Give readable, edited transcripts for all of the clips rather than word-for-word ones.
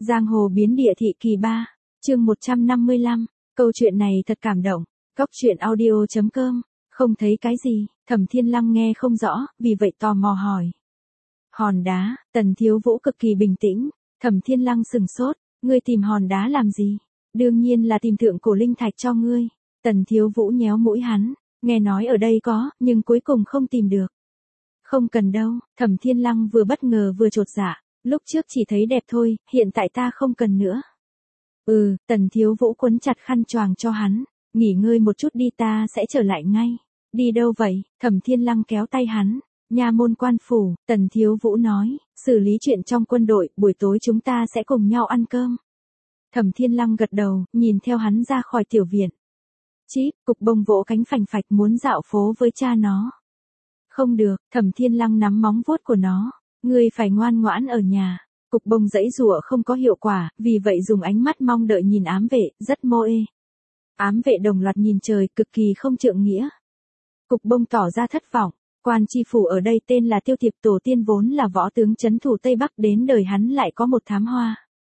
Giang hồ biến địa thị kỳ 3, chương 155, câu chuyện này thật cảm động. Góc truyện audio.com, không thấy cái gì, Thẩm Thiên Lăng nghe không rõ, vì vậy tò mò hỏi. Hòn đá, Tần Thiếu Vũ cực kỳ bình tĩnh, Thẩm Thiên Lăng sừng sốt, ngươi tìm hòn đá làm gì? Đương nhiên là tìm thượng cổ linh thạch cho ngươi. Tần Thiếu Vũ nhéo mũi hắn, nghe nói ở đây có, nhưng cuối cùng không tìm được. Không cần đâu, Thẩm Thiên Lăng vừa bất ngờ vừa chột dạ, lúc trước chỉ thấy đẹp thôi, hiện tại ta không cần nữa. Tần Thiếu Vũ quấn chặt khăn choàng cho hắn, nghỉ ngơi một chút đi, ta sẽ trở lại ngay. Đi đâu vậy? Thẩm Thiên Lăng kéo tay hắn. Nha môn quan phủ, Tần Thiếu Vũ nói, xử lý chuyện trong quân đội, buổi tối chúng ta sẽ cùng nhau ăn cơm. Thẩm Thiên Lăng gật đầu, nhìn theo hắn ra khỏi tiểu viện. Chíp, Cục Bông vỗ cánh phành phạch muốn dạo phố với cha nó. Không được, Thẩm Thiên Lăng nắm móng vuốt của nó, ngươi phải ngoan ngoãn ở nhà. Cục Bông giãy giụa không có hiệu quả, vì vậy dùng ánh mắt mong đợi nhìn ám vệ, rất mô ê. Ám vệ đồng loạt nhìn trời, cực kỳ không trượng nghĩa. Cục Bông tỏ ra thất vọng, quan tri phủ ở đây tên là Tiêu Tiệp, tổ tiên vốn là võ tướng trấn thủ Tây Bắc, đến đời hắn lại có một thám hoa.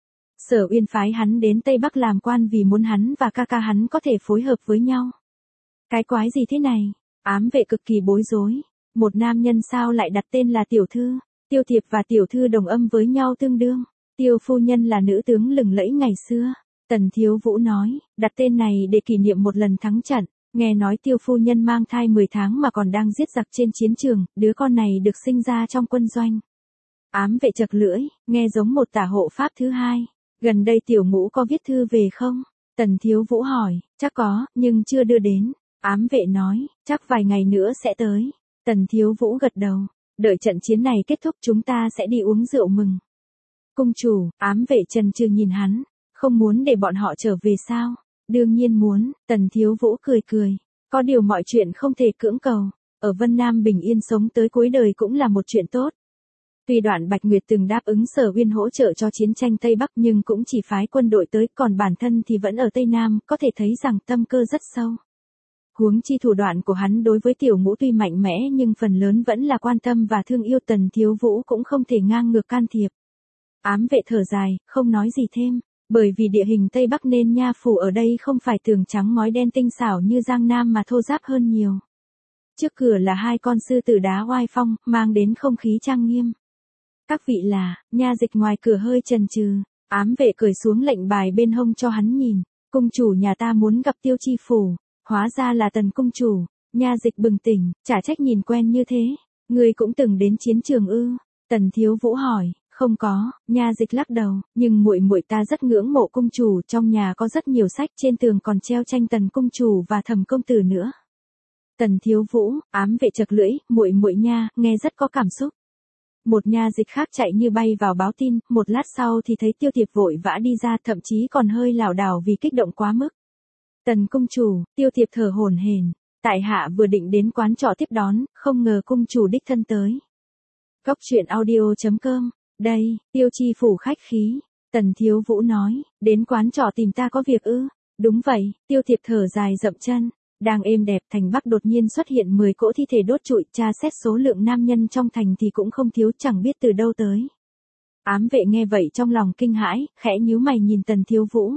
Sở Uyên phái hắn đến Tây Bắc làm quan vì muốn hắn và ca ca hắn có thể phối hợp với nhau. Cái quái gì thế này? Ám vệ cực kỳ bối rối. Một nam nhân sao lại đặt tên là Tiểu Thư? Tiêu Tiệp và Tiểu Thư đồng âm với nhau tương đương. Tiêu phu nhân là nữ tướng lừng lẫy ngày xưa. Tần Thiếu Vũ nói, đặt tên này để kỷ niệm một lần thắng trận. Nghe nói Tiêu phu nhân mang thai 10 tháng mà còn đang giết giặc trên chiến trường, đứa con này được sinh ra trong quân doanh. Ám vệ chật lưỡi, nghe giống một tả hộ pháp thứ hai. Gần đây Tiểu Ngũ có viết thư về không? Tần Thiếu Vũ hỏi, chắc có, nhưng chưa đưa đến. Ám vệ nói, chắc vài ngày nữa sẽ tới. Tần Thiếu Vũ gật đầu, đợi trận chiến này kết thúc chúng ta sẽ đi uống rượu mừng. Cung chủ, ám vệ chần chừ nhìn hắn, không muốn để bọn họ trở về sao? Đương nhiên muốn, Tần Thiếu Vũ cười cười, có điều mọi chuyện không thể cưỡng cầu, ở Vân Nam bình yên sống tới cuối đời cũng là một chuyện tốt. Tuy Đoạn Bạch Nguyệt từng đáp ứng Sở Uyên hỗ trợ cho chiến tranh Tây Bắc nhưng cũng chỉ phái quân đội tới, còn bản thân thì vẫn ở Tây Nam, có thể thấy rằng tâm cơ rất sâu. Huống chi thủ đoạn của hắn đối với Tiểu Ngũ tuy mạnh mẽ nhưng phần lớn vẫn là quan tâm và thương yêu, Tần Thiếu Vũ cũng không thể ngang ngược can thiệp. Ám vệ thở dài, không nói gì thêm, bởi vì địa hình Tây Bắc nên nha phủ ở đây không phải tường trắng ngói đen tinh xảo như Giang Nam mà thô ráp hơn nhiều. Trước cửa là hai con sư tử đá oai phong, mang đến không khí trang nghiêm. Các vị là, nha dịch ngoài cửa hơi chần chừ, ám vệ cởi xuống lệnh bài bên hông cho hắn nhìn, cung chủ nhà ta muốn gặp Tiêu chi phủ, hóa ra là Tần cung chủ. Nha dịch bừng tỉnh, chả trách nhìn quen như thế, ngươi cũng từng đến chiến trường ư? Tần Thiếu Vũ hỏi, không có, nha dịch lắc đầu, nhưng muội muội ta rất ngưỡng mộ cung chủ, trong nhà có rất nhiều sách, trên tường còn treo tranh Tần cung chủ và Thẩm công tử nữa. Tần Thiếu Vũ, ám vệ chật lưỡi, muội muội nha, nghe rất có cảm xúc. Một nha dịch khác chạy như bay vào báo tin, một lát sau thì thấy Tiêu Tiệp vội vã đi ra, thậm chí còn hơi lảo đảo vì kích động quá mức. Tần cung chủ, Tiêu Tiệp thở hổn hển, tại hạ vừa định đến quán trọ tiếp đón, không ngờ cung chủ đích thân tới. Góc truyện audio.com, đây, Tiêu chi phủ khách khí. Tần Thiếu Vũ nói, đến quán trọ tìm ta có việc ư? Đúng vậy, Tiêu Tiệp thở dài dậm chân. Đang êm đẹp, thành Bắc đột nhiên xuất hiện 10 cỗ thi thể đốt trụi, tra xét số lượng nam nhân trong thành thì cũng không thiếu, chẳng biết từ đâu tới. Ám vệ nghe vậy trong lòng kinh hãi, khẽ nhíu mày nhìn Tần Thiếu Vũ.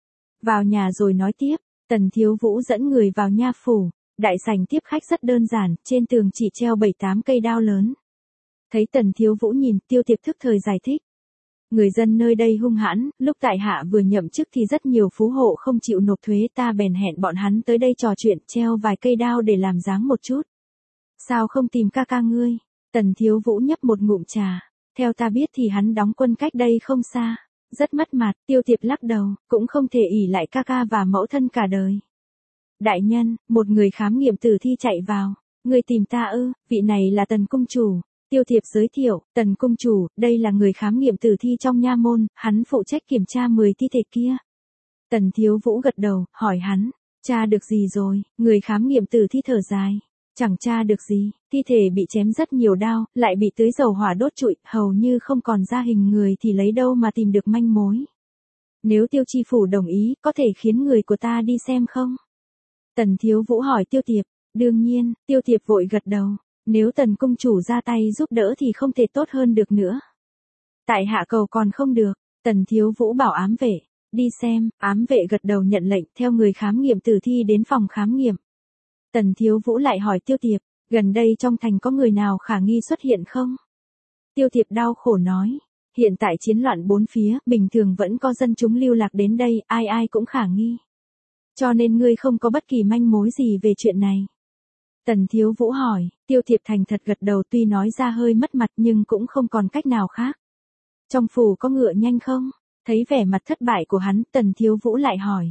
Vào nhà rồi nói tiếp. Tần Thiếu Vũ dẫn người vào nha phủ, đại sảnh tiếp khách rất đơn giản, trên tường chỉ treo 7-8 cây đao lớn. Thấy Tần Thiếu Vũ nhìn, Tiêu Tiệp thức thời giải thích. Người dân nơi đây hung hãn, lúc tại hạ vừa nhậm chức thì rất nhiều phú hộ không chịu nộp thuế, ta bèn hẹn bọn hắn tới đây trò chuyện, treo vài cây đao để làm dáng một chút. Sao không tìm ca ca ngươi? Tần Thiếu Vũ nhấp một ngụm trà, theo ta biết thì hắn đóng quân cách đây không xa. Rất mất mặt, Tiêu Tiệp lắc đầu, cũng không thể ỷ lại ca ca và mẫu thân cả đời. Đại nhân, một người khám nghiệm tử thi chạy vào, người tìm ta ư? Vị này là Tần cung chủ. Tiêu Tiệp giới thiệu, Tần cung chủ, đây là người khám nghiệm tử thi trong nha môn, hắn phụ trách kiểm tra 10 thi thể kia. Tần Thiếu Vũ gật đầu, hỏi hắn, tra được gì rồi? Người khám nghiệm tử thi thở dài, chẳng tra được gì, thi thể bị chém rất nhiều đao, lại bị tưới dầu hỏa đốt trụi, hầu như không còn ra hình người thì lấy đâu mà tìm được manh mối. Nếu Tiêu chi phủ đồng ý, có thể khiến người của ta đi xem không? Tần Thiếu Vũ hỏi Tiêu Tiệp, đương nhiên, Tiêu Tiệp vội gật đầu, nếu Tần cung chủ ra tay giúp đỡ thì không thể tốt hơn được nữa. Tại hạ cầu còn không được, Tần Thiếu Vũ bảo ám vệ, đi xem, ám vệ gật đầu nhận lệnh theo người khám nghiệm tử thi đến phòng khám nghiệm. Tần Thiếu Vũ lại hỏi Tiêu Tiệp, gần đây trong thành có người nào khả nghi xuất hiện không? Tiêu Tiệp đau khổ nói, hiện tại chiến loạn bốn phía, bình thường vẫn có dân chúng lưu lạc đến đây, ai ai cũng khả nghi. Cho nên ngươi không có bất kỳ manh mối gì về chuyện này. Tần Thiếu Vũ hỏi, Tiêu Tiệp thành thật gật đầu tuy nói ra hơi mất mặt nhưng cũng không còn cách nào khác. Trong phủ có ngựa nhanh không? Thấy vẻ mặt thất bại của hắn, Tần Thiếu Vũ lại hỏi.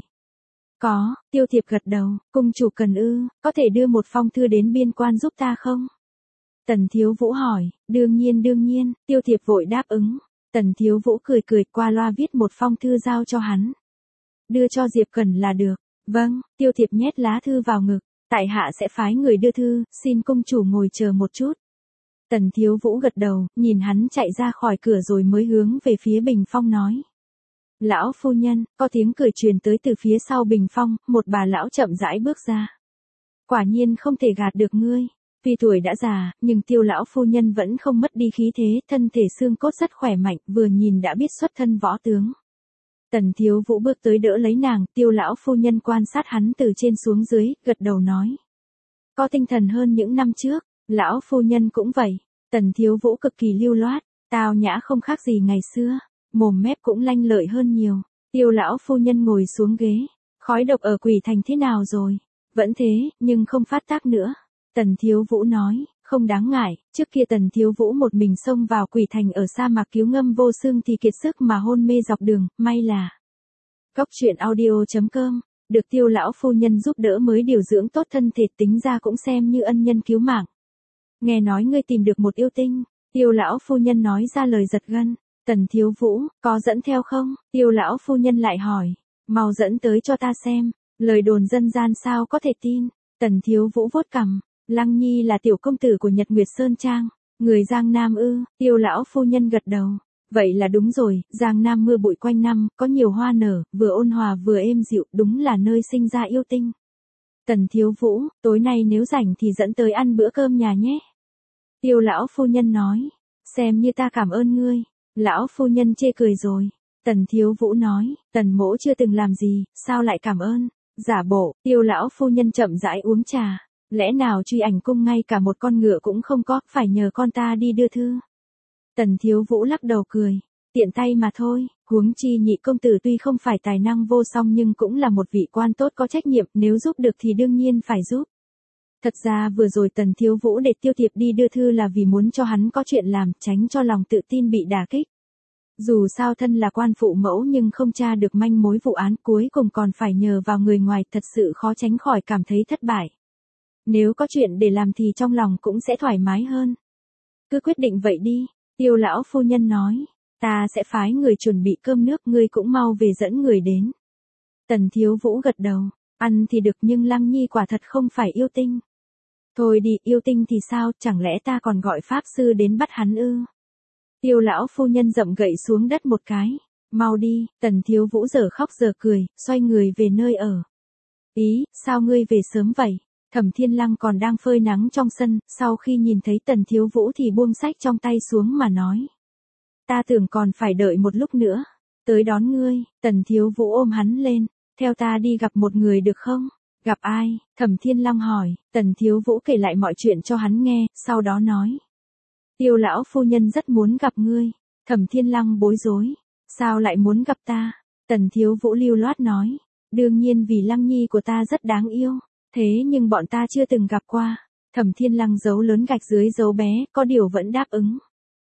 Có, Tiêu Tiệp gật đầu, cung chủ cần có thể đưa một phong thư đến biên quan giúp ta không? Tần Thiếu Vũ hỏi, đương nhiên, Tiêu Tiệp vội đáp ứng. Tần Thiếu Vũ cười qua loa viết một phong thư giao cho hắn. Đưa cho Diệp Cẩn là được. Vâng, Tiêu Tiệp nhét lá thư vào ngực, tại hạ sẽ phái người đưa thư, xin cung chủ ngồi chờ một chút. Tần Thiếu Vũ gật đầu, nhìn hắn chạy ra khỏi cửa rồi mới hướng về phía bình phong nói. Lão phu nhân, có tiếng cười truyền tới từ phía sau bình phong, một bà lão chậm rãi bước ra. Quả nhiên không thể gạt được ngươi. Tuy tuổi đã già, nhưng Tiêu lão phu nhân vẫn không mất đi khí thế, thân thể xương cốt rất khỏe mạnh, vừa nhìn đã biết xuất thân võ tướng. Tần Thiếu Vũ bước tới đỡ lấy nàng, Tiêu lão phu nhân quan sát hắn từ trên xuống dưới, gật đầu nói. Có tinh thần hơn những năm trước, lão phu nhân cũng vậy. Tần Thiếu Vũ cực kỳ lưu loát, tao nhã không khác gì ngày xưa, mồm mép cũng lanh lợi hơn nhiều. Tiêu lão phu nhân ngồi xuống ghế, khói độc ở Quỷ Thành thế nào rồi? Vẫn thế, nhưng không phát tác nữa. Tần Thiếu Vũ nói, không đáng ngại, trước kia Tần Thiếu Vũ một mình xông vào Quỷ Thành ở sa mạc cứu ngâm vô xương thì kiệt sức mà hôn mê dọc đường, may là. Góc truyện audio.com, được Tiêu lão phu nhân giúp đỡ mới điều dưỡng tốt thân thể, tính ra cũng xem như ân nhân cứu mạng. Nghe nói ngươi tìm được một yêu tinh, Tiêu lão phu nhân nói ra lời giật gân. Tần Thiếu Vũ, có dẫn theo không? Tiêu lão phu nhân lại hỏi, mau dẫn tới cho ta xem, lời đồn dân gian sao có thể tin. Tần Thiếu Vũ vuốt cằm, Lăng Nhi là tiểu công tử của Nhật Nguyệt Sơn Trang, người Giang Nam Tiêu lão phu nhân gật đầu. Vậy là đúng rồi, Giang Nam mưa bụi quanh năm, có nhiều hoa nở, vừa ôn hòa vừa êm dịu, đúng là nơi sinh ra yêu tinh. Tần Thiếu Vũ, tối nay nếu rảnh thì dẫn tới ăn bữa cơm nhà nhé. Tiêu lão phu nhân nói, xem như ta cảm ơn ngươi. Lão phu nhân chê cười rồi. Tần Thiếu Vũ nói, Tần mỗ chưa từng làm gì, sao lại cảm ơn? Giả bộ, Tiêu lão phu nhân chậm rãi uống trà. Lẽ nào Truy Ảnh cung ngay cả một con ngựa cũng không có, phải nhờ con ta đi đưa thư. Tần Thiếu Vũ lắc đầu cười, tiện tay mà thôi, huống chi nhị công tử tuy không phải tài năng vô song nhưng cũng là một vị quan tốt có trách nhiệm, nếu giúp được thì đương nhiên phải giúp. Thật ra vừa rồi Tần Thiếu Vũ để Tiêu Tiệp đi đưa thư là vì muốn cho hắn có chuyện làm, tránh cho lòng tự tin bị đả kích. Dù sao thân là quan phụ mẫu nhưng không tra được manh mối vụ án, cuối cùng còn phải nhờ vào người ngoài, thật sự khó tránh khỏi cảm thấy thất bại. Nếu có chuyện để làm thì trong lòng cũng sẽ thoải mái hơn. Cứ quyết định vậy đi, Tiêu lão phu nhân nói, ta sẽ phái người chuẩn bị cơm nước, ngươi cũng mau về dẫn người đến. Tần Thiếu Vũ gật đầu, ăn thì được nhưng Lăng Nhi quả thật không phải yêu tinh. Thôi đi, yêu tinh thì sao, chẳng lẽ ta còn gọi pháp sư đến bắt hắn Tiêu lão phu nhân dậm gậy xuống đất một cái. Mau đi, Tần Thiếu Vũ giờ khóc giờ cười, xoay người về nơi ở. Ý, sao ngươi về sớm vậy? Thẩm Thiên Lăng còn đang phơi nắng trong sân, sau khi nhìn thấy Tần Thiếu Vũ thì buông sách trong tay xuống mà nói. Ta tưởng còn phải đợi một lúc nữa. Tới đón ngươi, Tần Thiếu Vũ ôm hắn lên, theo ta đi gặp một người được không? Gặp ai? Thẩm Thiên Lăng hỏi. Tần Thiếu Vũ kể lại mọi chuyện cho hắn nghe, sau đó nói. Tiêu lão phu nhân rất muốn gặp ngươi. Thẩm Thiên Lăng bối rối. Sao lại muốn gặp ta? Tần Thiếu Vũ lưu loát nói. Đương nhiên vì Lăng Nhi của ta rất đáng yêu. Thế nhưng bọn ta chưa từng gặp qua. Thẩm Thiên Lăng dấu lớn gạch dưới dấu bé, có điều vẫn đáp ứng.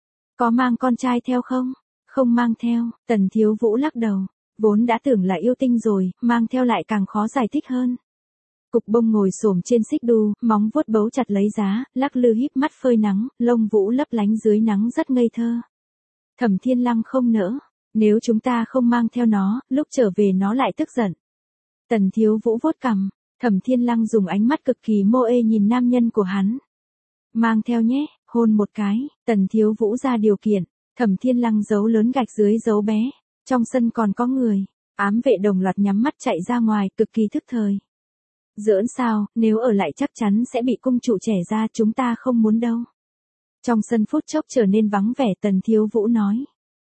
Có mang con trai theo không? Không mang theo. Tần Thiếu Vũ lắc đầu. Vốn đã tưởng là yêu tinh rồi, mang theo lại càng khó giải thích hơn. Cục Bông ngồi xổm trên xích đu, móng vuốt bấu chặt lấy giá, lắc lư híp mắt phơi nắng, lông vũ lấp lánh dưới nắng rất ngây thơ. Thẩm Thiên Lăng không nỡ, nếu chúng ta không mang theo nó, lúc trở về nó lại tức giận. Tần Thiếu Vũ vuốt cằm, Thẩm Thiên Lăng dùng ánh mắt cực kỳ mô ê nhìn nam nhân của hắn. Mang theo nhé, hôn một cái, Tần Thiếu Vũ ra điều kiện, Thẩm Thiên Lăng dấu lớn gạch dưới dấu bé, trong sân còn có người, ám vệ đồng loạt nhắm mắt chạy ra ngoài, cực kỳ thức thời. Giỡn sao, nếu ở lại chắc chắn sẽ bị cung chủ trẻ ra, chúng ta không muốn đâu. Trong sân phút chốc trở nên vắng vẻ, Tần Thiếu Vũ nói.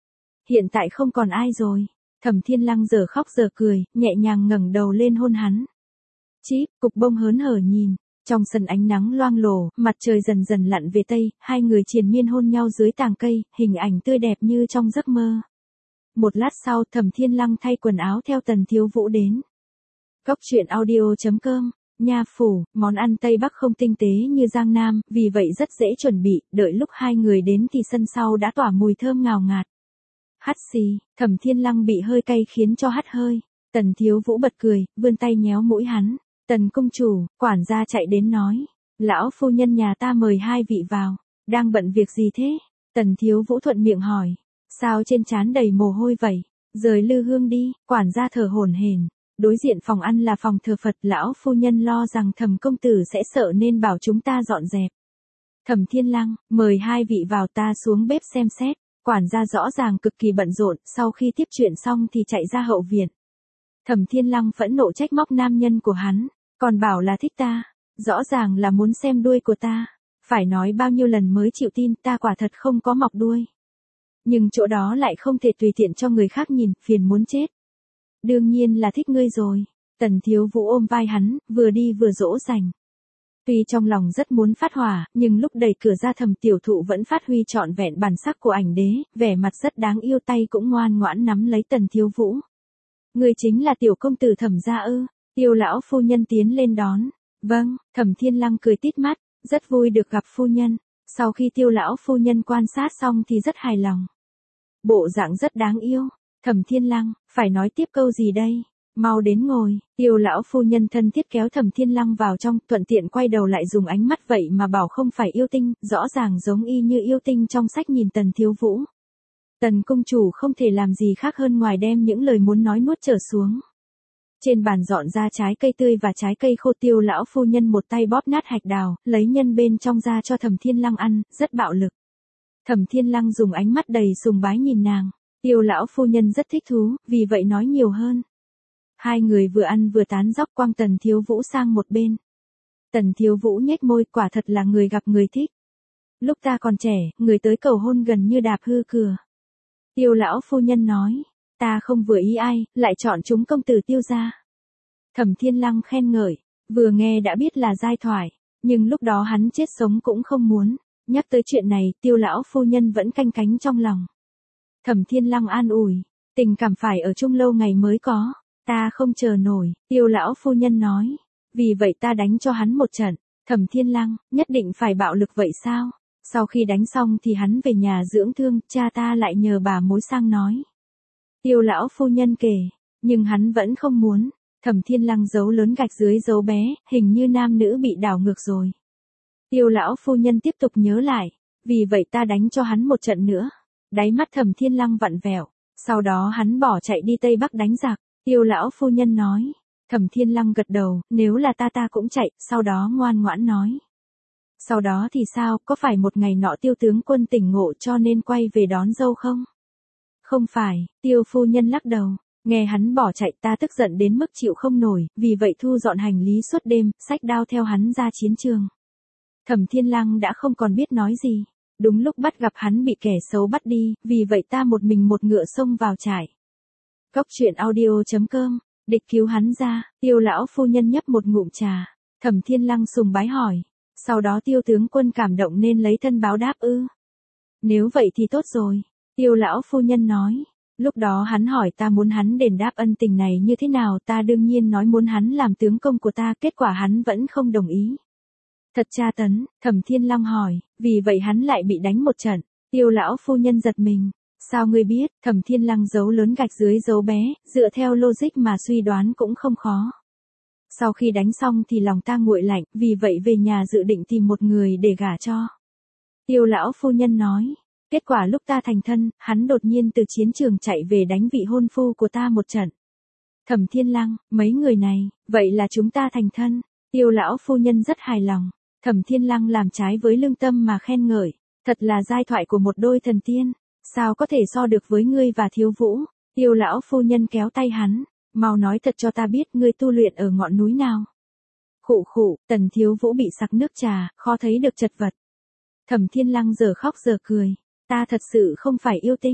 Hiện tại không còn ai rồi. Thẩm Thiên Lăng giờ khóc giờ cười, nhẹ nhàng ngẩng đầu lên hôn hắn. Chíp, cục bông hớn hở nhìn. Trong sân ánh nắng loang lổ, mặt trời dần dần lặn về tây, hai người triền miên hôn nhau dưới tàng cây, hình ảnh tươi đẹp như trong giấc mơ. Một lát sau, Thẩm Thiên Lăng thay quần áo theo Tần Thiếu Vũ đến. Cóc truyện audio.com. Nha phủ, món ăn Tây Bắc không tinh tế như Giang Nam, vì vậy rất dễ chuẩn bị, đợi lúc hai người đến thì sân sau đã tỏa mùi thơm ngào ngạt. Hắt xì, Thẩm Thiên Lăng bị hơi cay khiến cho hắt hơi. Tần Thiếu Vũ bật cười, vươn tay nhéo mũi hắn. Tần công chủ, quản gia chạy đến nói. Lão phu nhân nhà ta mời hai vị vào. Đang bận việc gì thế? Tần Thiếu Vũ thuận miệng hỏi. Sao trên trán đầy mồ hôi vậy? Rời lư hương đi, quản gia thở hổn hển. Đối diện phòng ăn là phòng thờ Phật, lão phu nhân lo rằng Thẩm công tử sẽ sợ nên bảo chúng ta dọn dẹp. Thẩm Thiên Lăng, mời hai vị vào, ta xuống bếp xem xét. Quản gia rõ ràng cực kỳ bận rộn, sau khi tiếp chuyện xong thì chạy ra hậu viện. Thẩm Thiên Lăng phẫn nộ trách móc nam nhân của hắn, còn bảo là thích ta, rõ ràng là muốn xem đuôi của ta. Phải nói bao nhiêu lần mới chịu tin, ta quả thật không có mọc đuôi. Nhưng chỗ đó lại không thể tùy tiện cho người khác nhìn, phiền muốn chết. Đương nhiên là thích ngươi rồi. Tần Thiếu Vũ ôm vai hắn, vừa đi vừa dỗ dành. Tuy trong lòng rất muốn phát hỏa, nhưng lúc đẩy cửa ra Thẩm tiểu thụ vẫn phát huy trọn vẹn bản sắc của ảnh đế, vẻ mặt rất đáng yêu, tay cũng ngoan ngoãn nắm lấy Tần Thiếu Vũ. Ngươi chính là tiểu công tử Thẩm gia ư? Tiêu lão phu nhân tiến lên đón. Vâng, Thẩm Thiên Lăng cười tít mắt, rất vui được gặp phu nhân. Sau khi Tiêu lão phu nhân quan sát xong thì rất hài lòng. Bộ dạng rất đáng yêu. Thẩm Thiên Lăng, phải nói tiếp câu gì đây? Mau đến ngồi. Tiêu lão phu nhân thân thiết kéo Thẩm Thiên Lăng vào trong, thuận tiện quay đầu lại dùng ánh mắt vậy mà bảo không phải yêu tinh, rõ ràng giống y như yêu tinh trong sách nhìn Tần Thiếu Vũ. Tần công chủ không thể làm gì khác hơn ngoài đem những lời muốn nói nuốt trở xuống. Trên bàn dọn ra trái cây tươi và trái cây khô, Tiêu lão phu nhân một tay bóp nát hạch đào, lấy nhân bên trong ra cho Thẩm Thiên Lăng ăn, rất bạo lực. Thẩm Thiên Lăng dùng ánh mắt đầy sùng bái nhìn nàng. Tiêu lão phu nhân rất thích thú, vì vậy nói nhiều hơn. Hai người vừa ăn vừa tán dóc, quăng Tần Thiếu Vũ sang một bên. Tần Thiếu Vũ nhếch môi, quả thật là người gặp người thích. Lúc ta còn trẻ, người tới cầu hôn gần như đạp hư cửa. Tiêu lão phu nhân nói, ta không vừa ý ai, lại chọn chúng công tử Tiêu gia. Thẩm Thiên Lăng khen ngợi, vừa nghe đã biết là giai thoại, nhưng lúc đó hắn chết sống cũng không muốn. Nhắc tới chuyện này, Tiêu lão phu nhân vẫn canh cánh trong lòng. Thẩm Thiên Lăng an ủi, tình cảm phải ở chung lâu ngày mới có, ta không chờ nổi. Tiêu lão phu nhân nói, vì vậy ta đánh cho hắn một trận. Thẩm Thiên Lăng, nhất định phải bạo lực vậy sao? Sau khi đánh xong thì hắn về nhà dưỡng thương, cha ta lại nhờ bà mối sang nói. Tiêu lão phu nhân kể, nhưng hắn vẫn không muốn. Thẩm Thiên Lăng dấu lớn gạch dưới dấu bé, hình như nam nữ bị đảo ngược rồi. Tiêu lão phu nhân tiếp tục nhớ lại, vì vậy ta đánh cho hắn một trận nữa. Đáy mắt Thẩm Thiên Lăng vặn vẹo, sau đó hắn bỏ chạy đi Tây Bắc đánh giặc. Tiêu lão phu nhân nói. Thẩm Thiên Lăng gật đầu, nếu là ta cũng chạy, sau đó ngoan ngoãn nói. Sau đó thì sao, có phải một ngày nọ Tiêu tướng quân tỉnh ngộ cho nên quay về đón dâu không? Không phải, Tiêu phu nhân lắc đầu, nghe hắn bỏ chạy ta tức giận đến mức chịu không nổi, vì vậy thu dọn hành lý suốt đêm, xách đao theo hắn ra chiến trường. Thẩm Thiên Lăng đã không còn biết nói gì, đúng lúc bắt gặp hắn bị kẻ xấu bắt đi, vì vậy ta một mình một ngựa xông vào trại. Cóc truyện audio.com, địch cứu hắn ra. Tiêu lão phu nhân nhấp một ngụm trà. Thẩm Thiên Lăng sùng bái hỏi, sau đó Tiêu tướng quân cảm động nên lấy thân báo đáp ư? Nếu vậy thì tốt rồi. Tiêu lão phu nhân nói, lúc đó hắn hỏi ta muốn hắn đền đáp ân tình này như thế nào, ta đương nhiên nói muốn hắn làm tướng công của ta, kết quả hắn vẫn không đồng ý. Thật tra tấn. Thẩm Thiên Lăng hỏi, vì vậy hắn lại bị đánh một trận. Tiêu lão phu nhân giật mình. Sao ngươi biết? Thẩm Thiên Lăng dấu lớn gạch dưới dấu bé, dựa theo logic mà suy đoán cũng không khó. Sau khi đánh xong thì lòng ta nguội lạnh, vì vậy về nhà dự định tìm một người để gả cho. Tiêu lão phu nhân nói, kết quả lúc ta thành thân, hắn đột nhiên từ chiến trường chạy về đánh vị hôn phu của ta một trận. Thẩm Thiên Lăng, mấy người này, vậy là chúng ta thành thân. Tiêu lão phu nhân rất hài lòng. Thẩm Thiên Lăng làm trái với lương tâm mà khen ngợi, thật là giai thoại của một đôi thần tiên, sao có thể so được với ngươi và Thiếu Vũ. Tiêu lão phu nhân kéo tay hắn, mau nói thật cho ta biết ngươi tu luyện ở ngọn núi nào. Khụ khụ, Tần Thiếu Vũ bị sặc nước trà, khó thấy được chật vật. Thẩm Thiên Lăng giờ khóc giờ cười, ta thật sự không phải yêu tinh,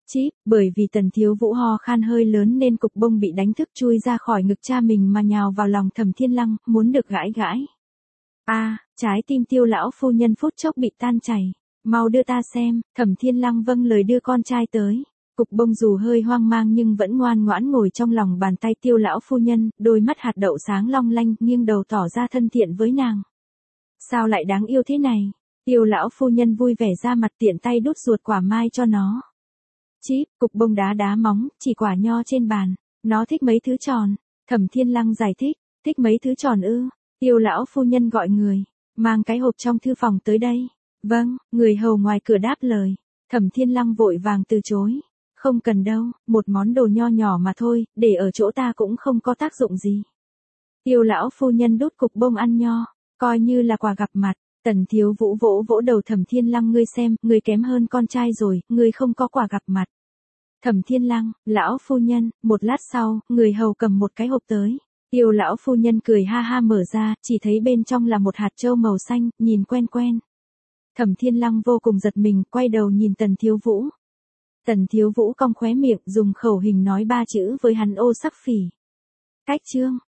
Chíp, bởi vì Tần Thiếu Vũ ho khan hơi lớn nên cục bông bị đánh thức chui ra khỏi ngực cha mình mà nhào vào lòng Thẩm Thiên Lăng, muốn được gãi gãi. Trái tim Tiêu lão phu nhân phút chốc bị tan chảy. Mau đưa ta xem, Thẩm Thiên Lăng vâng lời đưa con trai tới. Cục bông dù hơi hoang mang nhưng vẫn ngoan ngoãn ngồi trong lòng bàn tay Tiêu lão phu nhân, đôi mắt hạt đậu sáng long lanh, nghiêng đầu tỏ ra thân thiện với nàng. Sao lại đáng yêu thế này? Tiêu lão phu nhân vui vẻ ra mặt tiện tay đút ruột quả mai cho nó. Chíp, cục bông đá đá móng, chỉ quả nho trên bàn. Nó thích mấy thứ tròn. Thẩm Thiên Lăng giải thích mấy thứ tròn ư? Tiêu lão phu nhân gọi người, mang cái hộp trong thư phòng tới đây. Vâng, người hầu ngoài cửa đáp lời. Thẩm Thiên Lăng vội vàng từ chối. Không cần đâu, một món đồ nho nhỏ mà thôi, để ở chỗ ta cũng không có tác dụng gì. Tiêu lão phu nhân đút cục bông ăn nho, coi như là quà gặp mặt. Tần Thiếu Vũ vỗ vỗ đầu Thẩm Thiên Lăng, ngươi xem, ngươi kém hơn con trai rồi, ngươi không có quà gặp mặt. Thẩm Thiên Lăng, lão phu nhân, một lát sau, người hầu cầm một cái hộp tới. Tiêu lão phu nhân cười ha ha mở ra, chỉ thấy bên trong là một hạt châu màu xanh, nhìn quen quen. Thẩm Thiên Lăng vô cùng giật mình, quay đầu nhìn Tần Thiếu Vũ. Tần Thiếu Vũ cong khóe miệng, dùng khẩu hình nói 3 chữ với hắn: ô sắc phỉ. Cách chương.